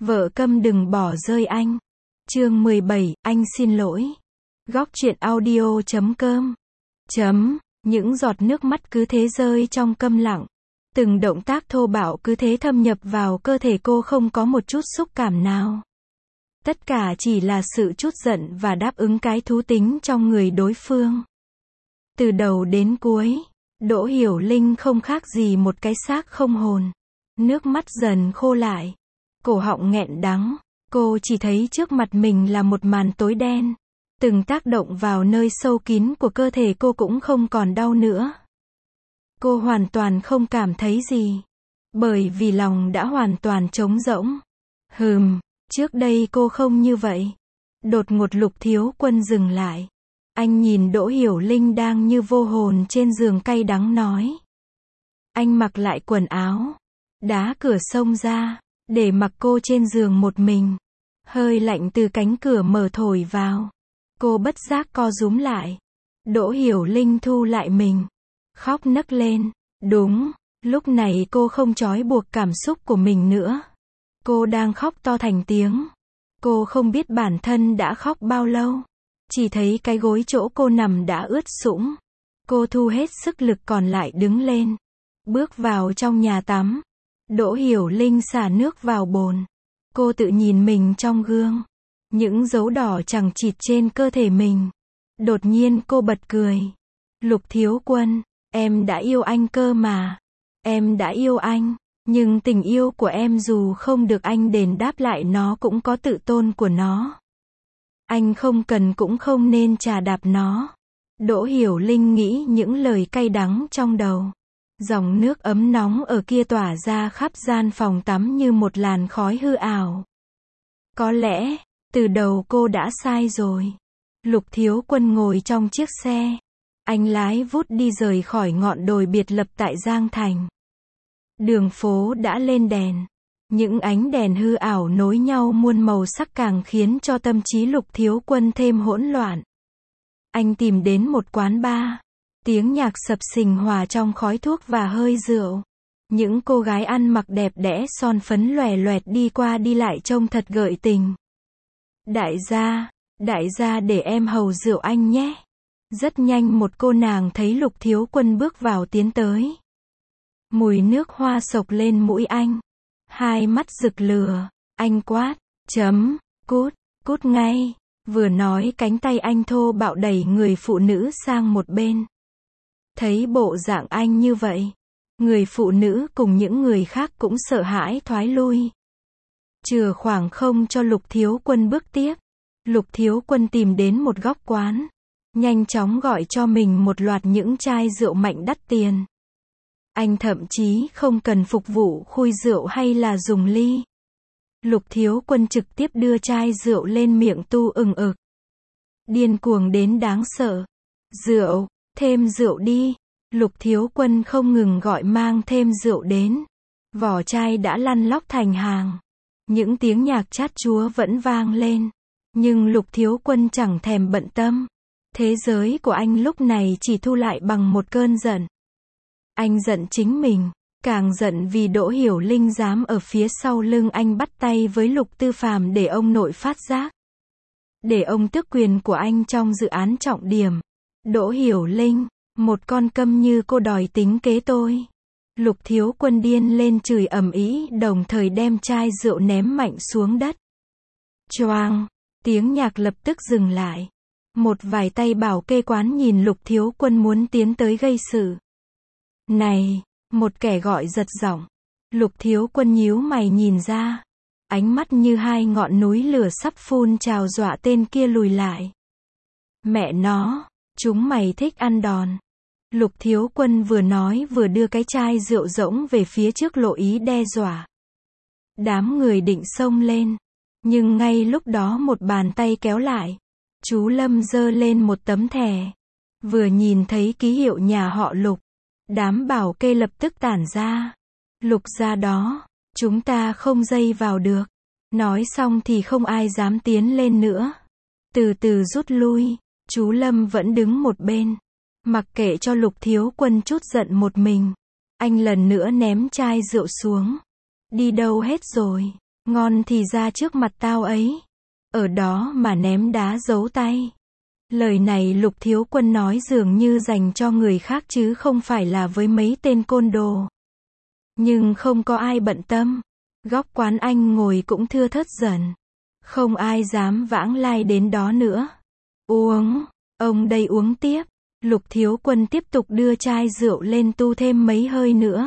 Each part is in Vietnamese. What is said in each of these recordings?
Vợ câm đừng bỏ rơi anh. Chương 17, anh xin lỗi. Góc truyện audio.com. Những giọt nước mắt cứ thế rơi trong câm lặng. Từng động tác thô bạo cứ thế thâm nhập vào cơ thể cô, không có một chút xúc cảm nào. Tất cả chỉ là sự trút giận và đáp ứng cái thú tính trong người đối phương. Từ đầu đến cuối, Đỗ Hiểu Linh không khác gì một cái xác không hồn. Nước mắt dần khô lại. Cổ họng nghẹn đắng. Cô chỉ thấy trước mặt mình là một màn tối đen. Từng tác động vào nơi sâu kín của cơ thể cô cũng không còn đau nữa. Cô hoàn toàn không cảm thấy gì. Bởi vì lòng đã hoàn toàn trống rỗng. Trước đây cô không như vậy. Đột ngột Lục Thiếu Quân dừng lại. Anh nhìn Đỗ Hiểu Linh đang như vô hồn trên giường, cay đắng nói. Anh mặc lại quần áo, đá cửa xông ra, để mặc cô trên giường một mình. Hơi lạnh từ cánh cửa mở thổi vào. Cô bất giác co rúm lại. Đỗ Hiểu Linh thu lại mình, khóc nấc lên. Đúng, lúc này cô không trói buộc cảm xúc của mình nữa. Cô đang khóc to thành tiếng. Cô không biết bản thân đã khóc bao lâu. Chỉ thấy cái gối chỗ cô nằm đã ướt sũng. Cô thu hết sức lực còn lại đứng lên. Bước vào trong nhà tắm. Đỗ Hiểu Linh xả nước vào bồn. Cô tự nhìn mình trong gương. Những dấu đỏ chằng chịt trên cơ thể mình. Đột nhiên cô bật cười. Lục Thiếu Quân, em đã yêu anh cơ mà. Em đã yêu anh. Nhưng tình yêu của em dù không được anh đền đáp lại, nó cũng có tự tôn của nó. Anh không cần cũng không nên chà đạp nó. Đỗ Hiểu Linh nghĩ những lời cay đắng trong đầu. Dòng nước ấm nóng ở kia tỏa ra khắp gian phòng tắm như một làn khói hư ảo. Có lẽ, từ đầu cô đã sai rồi. Lục Thiếu Quân ngồi trong chiếc xe. Anh lái vút đi rời khỏi ngọn đồi biệt lập tại Giang Thành. Đường phố đã lên đèn. Những ánh đèn hư ảo nối nhau muôn màu sắc càng khiến cho tâm trí Lục Thiếu Quân thêm hỗn loạn. Anh tìm đến một quán bar. Tiếng nhạc sập sình hòa trong khói thuốc và hơi rượu. Những cô gái ăn mặc đẹp đẽ son phấn lòe loẹt đi qua đi lại trông thật gợi tình. Đại gia để em hầu rượu anh nhé. Rất nhanh một cô nàng thấy Lục Thiếu Quân bước vào tiến tới. Mùi nước hoa sộc lên mũi anh. Hai mắt rực lửa. Anh quát. Cút ngay. Vừa nói cánh tay anh thô bạo đẩy người phụ nữ sang một bên. Thấy bộ dạng anh như vậy, người phụ nữ cùng những người khác cũng sợ hãi thoái lui. Chừa khoảng không cho Lục Thiếu Quân bước tiếp. Lục Thiếu Quân tìm đến một góc quán. Nhanh chóng gọi cho mình một loạt những chai rượu mạnh đắt tiền. Anh thậm chí không cần phục vụ khui rượu hay là dùng ly. Lục Thiếu Quân trực tiếp đưa chai rượu lên miệng tu ừng ực. Điên cuồng đến đáng sợ. Rượu, thêm rượu đi. Lục Thiếu Quân không ngừng gọi mang thêm rượu đến. Vỏ chai đã lăn lóc thành hàng. Những tiếng nhạc chát chúa vẫn vang lên. Nhưng Lục Thiếu Quân chẳng thèm bận tâm. Thế giới của anh lúc này chỉ thu lại bằng một cơn giận. Anh giận chính mình. Càng giận vì Đỗ Hiểu Linh dám ở phía sau lưng anh bắt tay với Lục Tư Phàm để ông nội phát giác. Để ông tước quyền của anh trong dự án trọng điểm. Đỗ Hiểu Linh, một con câm như cô đòi tính kế tôi. Lục Thiếu Quân điên lên chửi ầm ĩ, đồng thời đem chai rượu ném mạnh xuống đất. Choang, tiếng nhạc lập tức dừng lại. Một vài tay bảo kê quán nhìn Lục Thiếu Quân muốn tiến tới gây sự. Này, một kẻ gọi giật giọng. Lục Thiếu Quân nhíu mày nhìn ra. Ánh mắt như hai ngọn núi lửa sắp phun trào dọa tên kia lùi lại. Mẹ nó, chúng mày thích ăn đòn. Lục Thiếu Quân vừa nói vừa đưa cái chai rượu rỗng về phía trước, lộ ý đe dọa. Đám người định xông lên. Nhưng ngay lúc đó một bàn tay kéo lại. Chú Lâm giơ lên một tấm thẻ. Vừa nhìn thấy ký hiệu nhà họ Lục. Đám bảo kê lập tức tản ra. Lục ra đó, chúng ta không dây vào được. Nói xong thì không ai dám tiến lên nữa. Từ từ rút lui. Chú Lâm vẫn đứng một bên. Mặc kệ cho Lục Thiếu Quân chút giận một mình. Anh lần nữa ném chai rượu xuống. Đi đâu hết rồi? Ngon thì ra trước mặt tao ấy. Ở đó mà ném đá giấu tay. Lời này Lục Thiếu Quân nói dường như dành cho người khác chứ không phải là với mấy tên côn đồ. Nhưng không có ai bận tâm. Góc quán anh ngồi cũng thưa thớt dần. Không ai dám vãng lai đến đó nữa. Uống, ông đây uống tiếp. Lục Thiếu Quân tiếp tục đưa chai rượu lên tu thêm mấy hơi nữa.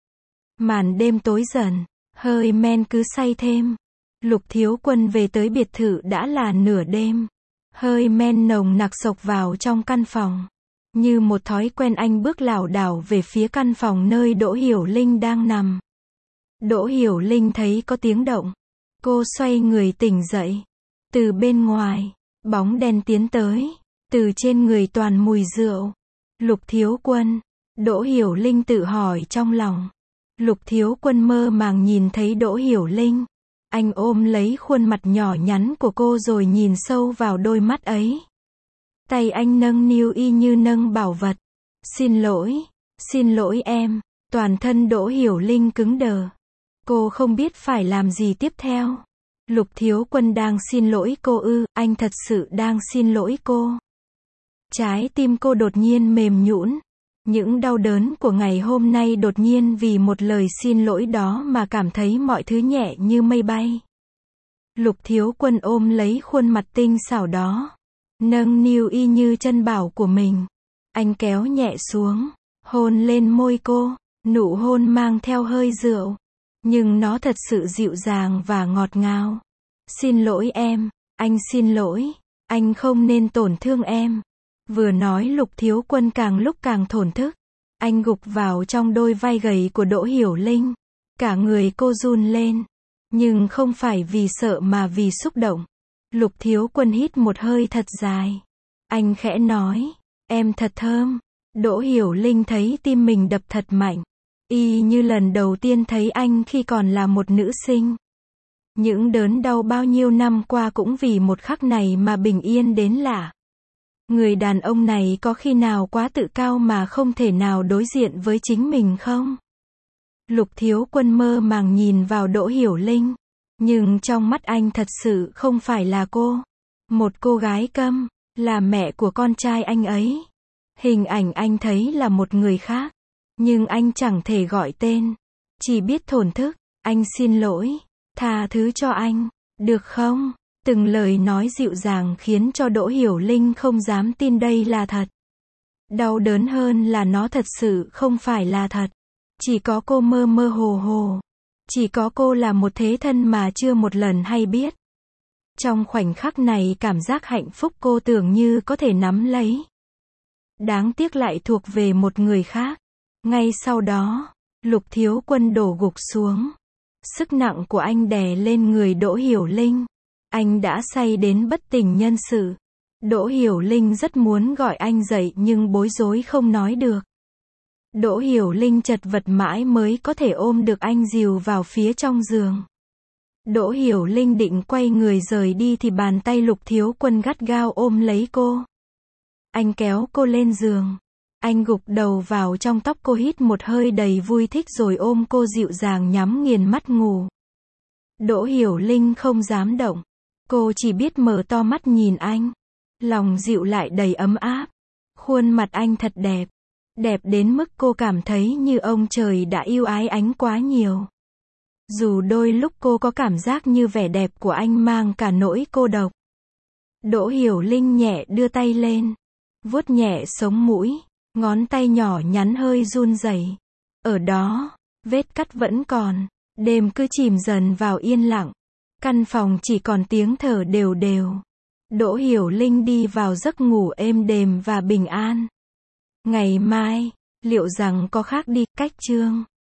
Màn đêm tối dần, hơi men cứ say thêm. Lục Thiếu Quân về tới biệt thự đã là nửa đêm. Hơi men nồng nặc xộc vào trong căn phòng. Như một thói quen anh bước lảo đảo về phía căn phòng nơi Đỗ Hiểu Linh đang nằm. Đỗ Hiểu Linh thấy có tiếng động. Cô xoay người tỉnh dậy. Từ bên ngoài, bóng đen tiến tới. Từ trên người toàn mùi rượu. Lục Thiếu Quân. Đỗ Hiểu Linh tự hỏi trong lòng. Lục Thiếu Quân mơ màng nhìn thấy Đỗ Hiểu Linh. Anh ôm lấy khuôn mặt nhỏ nhắn của cô rồi nhìn sâu vào đôi mắt ấy. Tay anh nâng niu y như nâng bảo vật. Xin lỗi em. Toàn thân Đỗ Hiểu Linh cứng đờ. Cô không biết phải làm gì tiếp theo. Lục Thiếu Quân đang xin lỗi cô ư? Anh thật sự đang xin lỗi cô. Trái tim cô đột nhiên mềm nhũn. Những đau đớn của ngày hôm nay đột nhiên vì một lời xin lỗi đó mà cảm thấy mọi thứ nhẹ như mây bay. Lục Thiếu Quân ôm lấy khuôn mặt tinh xảo đó. Nâng niu y như chân bảo của mình. Anh kéo nhẹ xuống. Hôn lên môi cô. Nụ hôn mang theo hơi rượu. Nhưng nó thật sự dịu dàng và ngọt ngào. Xin lỗi em. Anh xin lỗi. Anh không nên tổn thương em. Vừa nói Lục Thiếu Quân càng lúc càng thổn thức. Anh gục vào trong đôi vai gầy của Đỗ Hiểu Linh. Cả người cô run lên. Nhưng không phải vì sợ mà vì xúc động. Lục Thiếu Quân hít một hơi thật dài. Anh khẽ nói. Em thật thơm. Đỗ Hiểu Linh thấy tim mình đập thật mạnh. Y như lần đầu tiên thấy anh khi còn là một nữ sinh. Những đớn đau bao nhiêu năm qua cũng vì một khắc này mà bình yên đến lạ. Người đàn ông này có khi nào quá tự cao mà không thể nào đối diện với chính mình không? Lục Thiếu Quân mơ màng nhìn vào Đỗ Hiểu Linh. Nhưng trong mắt anh thật sự không phải là cô. Một cô gái câm, là mẹ của con trai anh ấy. Hình ảnh anh thấy là một người khác. Nhưng anh chẳng thể gọi tên. Chỉ biết thổn thức. Anh xin lỗi. Tha thứ cho anh. Được không? Từng lời nói dịu dàng khiến cho Đỗ Hiểu Linh không dám tin đây là thật. Đau đớn hơn là nó thật sự không phải là thật. Chỉ có cô mơ mơ hồ hồ. Chỉ có cô là một thế thân mà chưa một lần hay biết. Trong khoảnh khắc này cảm giác hạnh phúc cô tưởng như có thể nắm lấy. Đáng tiếc lại thuộc về một người khác. Ngay sau đó, Lục Thiếu Quân đổ gục xuống. Sức nặng của anh đè lên người Đỗ Hiểu Linh. Anh đã say đến bất tỉnh nhân sự. Đỗ Hiểu Linh rất muốn gọi anh dậy nhưng bối rối không nói được. Đỗ Hiểu Linh chật vật mãi mới có thể ôm được anh dìu vào phía trong giường. Đỗ Hiểu Linh định quay người rời đi thì bàn tay Lục Thiếu Quân gắt gao ôm lấy cô. Anh kéo cô lên giường. Anh gục đầu vào trong tóc cô hít một hơi đầy vui thích rồi ôm cô dịu dàng nhắm nghiền mắt ngủ. Đỗ Hiểu Linh không dám động. Cô chỉ biết mở to mắt nhìn anh. Lòng dịu lại đầy ấm áp. Khuôn mặt anh thật đẹp. Đẹp đến mức cô cảm thấy như ông trời đã yêu ái anh quá nhiều. Dù đôi lúc cô có cảm giác như vẻ đẹp của anh mang cả nỗi cô độc. Đỗ Hiểu Linh nhẹ đưa tay lên. Vuốt nhẹ sống mũi. Ngón tay nhỏ nhắn hơi run rẩy. Ở đó, vết cắt vẫn còn. Đêm cứ chìm dần vào yên lặng. Căn phòng chỉ còn tiếng thở đều đều. Đỗ Hiểu Linh đi vào giấc ngủ êm đềm và bình an. Ngày mai, liệu rằng có khác đi cách chương?